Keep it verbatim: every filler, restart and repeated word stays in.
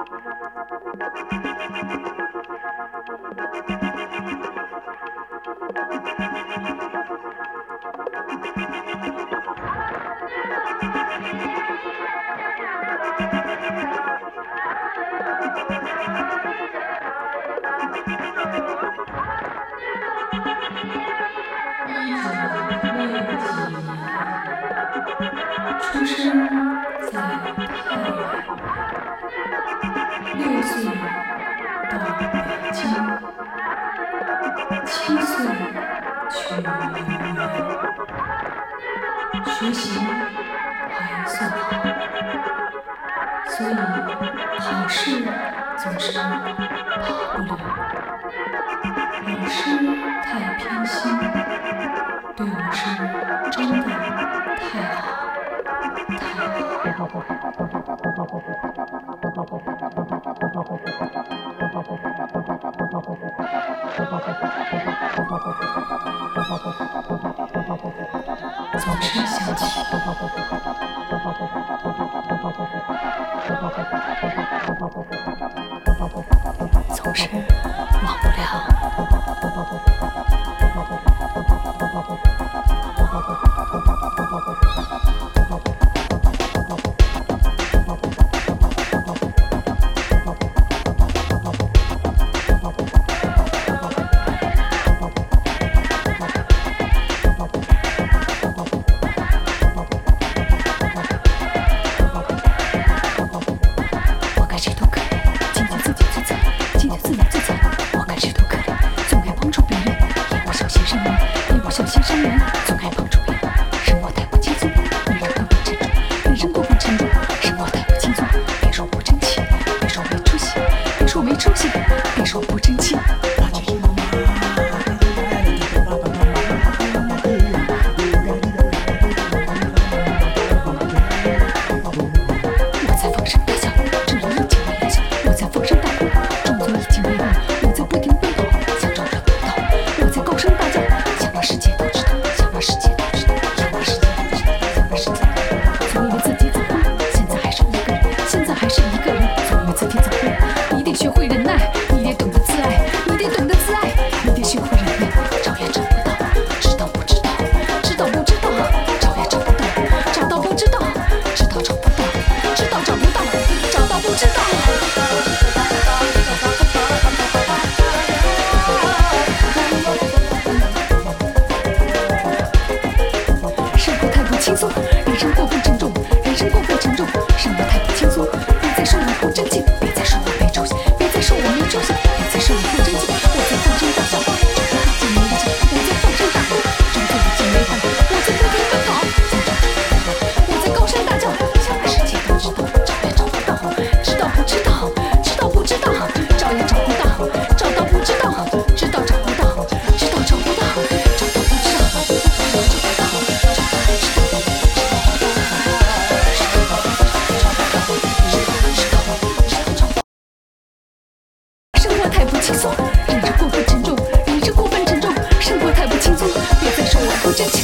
出生在太原，六岁到北京，七岁去游园，学习还算好，所以考试总是跑不了。老师太偏心，对我是真的太好。总是想起，总是忘不了。小心伤人，总爱帮助别人，生活太不轻松，女人过分沉重，人生过分沉重，生活太不轻松。别说不争气，别说没出息，别说没出息，别说不争气。我在放声大笑，这人已经没人笑；我在放声大哭，种族已经没了；我在不停奔跑，想找人回到；我在高声大叫。世界都知道，想让世界都知道，想让世界都知道，想让世界都知道。总以为自己走过，现在还是一个人，现在还是一个人。总以为自己走过，你得学会忍耐，你得懂得自爱，你得懂得自爱，你得学会忍耐。找也找不到，知道不知道，知道不知道，找也找不到，找到不知道，知道找不到，知道找不到，找到不知道。轻松，人生过分沉重，人生过分沉重，生活太不轻松。别再说我不争气，别再说我没出息，别再说我没出息，别再说我不争气。我在放声大笑，这个已经没人笑；我在放声大哭，这个已经没伴；我在不停奔跑，我在高声大叫，想让世界都知道，找也找不到，知道不知道，知道不知道，找也找不到，找到不知道，知道找不到，知道找不到，找到不知道，找到。太不轻松，人生过分沉重，人生过分沉重，生活太不轻松。别再说我不争气。